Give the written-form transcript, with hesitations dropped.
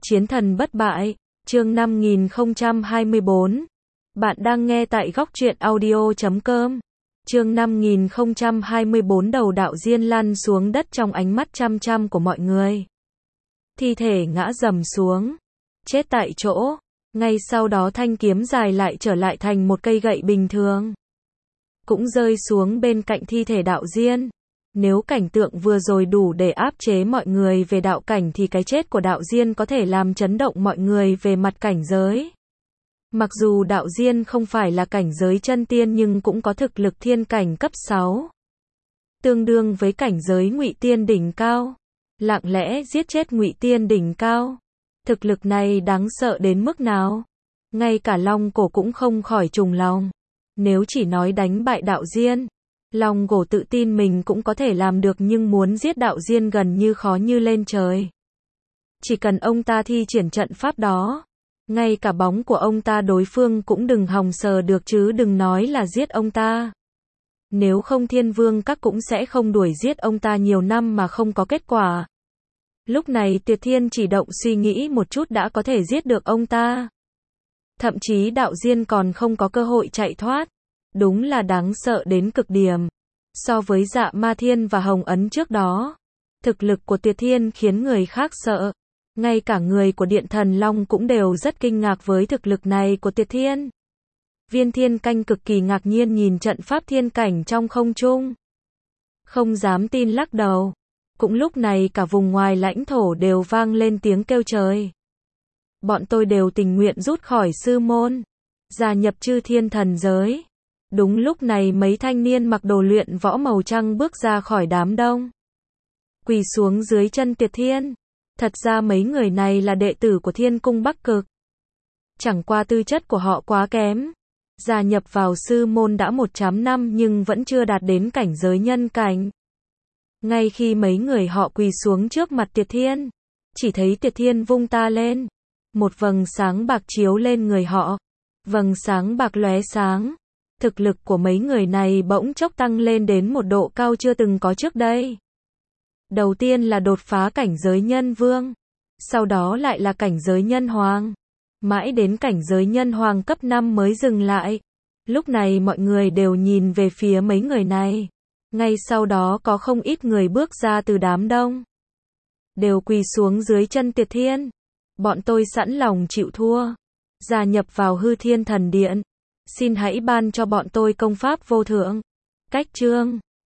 Chiến thần bất bại, chương 5024. Bạn đang nghe tại góc truyện audio.com. Chương 5024 đầu đạo diên lăn xuống đất trong ánh mắt chăm chăm của mọi người. Thi thể ngã rầm xuống, chết tại chỗ. Ngay sau đó thanh kiếm dài lại trở lại thành một cây gậy bình thường, cũng rơi xuống bên cạnh thi thể đạo diên. Nếu cảnh tượng vừa rồi đủ để áp chế mọi người về đạo cảnh thì cái chết của đạo diên có thể làm chấn động mọi người về mặt cảnh giới. Mặc dù đạo diên không phải là cảnh giới chân tiên nhưng cũng có thực lực thiên cảnh cấp 6, tương đương với cảnh giới ngụy tiên đỉnh cao. Lặng lẽ giết chết ngụy tiên đỉnh cao, thực lực này đáng sợ đến mức nào? Ngay cả Long Cổ cũng không khỏi trùng lòng. Nếu chỉ nói đánh bại đạo diên, Long Cổ tự tin mình cũng có thể làm được, nhưng muốn giết đạo diên gần như khó như lên trời. Chỉ cần ông ta thi triển trận pháp đó, ngay cả bóng của ông ta đối phương cũng đừng hòng sờ được, chứ đừng nói là giết ông ta. Nếu không Thiên Vương Các cũng sẽ không đuổi giết ông ta nhiều năm mà không có kết quả. Lúc này Tuyệt Thiên chỉ động suy nghĩ một chút đã có thể giết được ông ta. Thậm chí đạo diên còn không có cơ hội chạy thoát. Đúng là đáng sợ đến cực điểm. So với Dạ Ma Thiên và Hồng Ấn trước đó, thực lực của Tuyệt Thiên khiến người khác sợ. Ngay cả người của Điện Thần Long cũng đều rất kinh ngạc với thực lực này của Tuyệt Thiên. Viên Thiên Canh cực kỳ ngạc nhiên nhìn trận pháp thiên cảnh trong không trung, không dám tin lắc đầu. Cũng lúc này cả vùng ngoài lãnh thổ đều vang lên tiếng kêu trời. Bọn tôi đều tình nguyện rút khỏi sư môn, gia nhập Chư Thiên thần giới. Đúng lúc này mấy thanh niên mặc đồ luyện võ màu trắng bước ra khỏi đám đông, quỳ xuống dưới chân Tuyệt Thiên. Thật ra mấy người này là đệ tử của Thiên Cung Bắc Cực. Chẳng qua tư chất của họ quá kém. Gia nhập vào sư môn đã 100 năm nhưng vẫn chưa đạt đến cảnh giới nhân cảnh. Ngay khi mấy người họ quỳ xuống trước mặt Tuyệt Thiên, chỉ thấy Tuyệt Thiên vung ta lên. Một vầng sáng bạc chiếu lên người họ. Vầng sáng bạc lóe sáng. Thực lực của mấy người này bỗng chốc tăng lên đến một độ cao chưa từng có trước đây. Đầu tiên là đột phá cảnh giới nhân vương, sau đó lại là cảnh giới nhân hoàng, mãi đến cảnh giới nhân hoàng cấp 5 mới dừng lại. Lúc này mọi người đều nhìn về phía mấy người này. Ngay sau đó có không ít người bước ra từ đám đông, đều quỳ xuống dưới chân Tuyệt Thiên. Bọn tôi sẵn lòng chịu thua, gia nhập vào Hư Thiên Thần Điện. Xin hãy ban cho bọn tôi công pháp vô thượng, cách chương.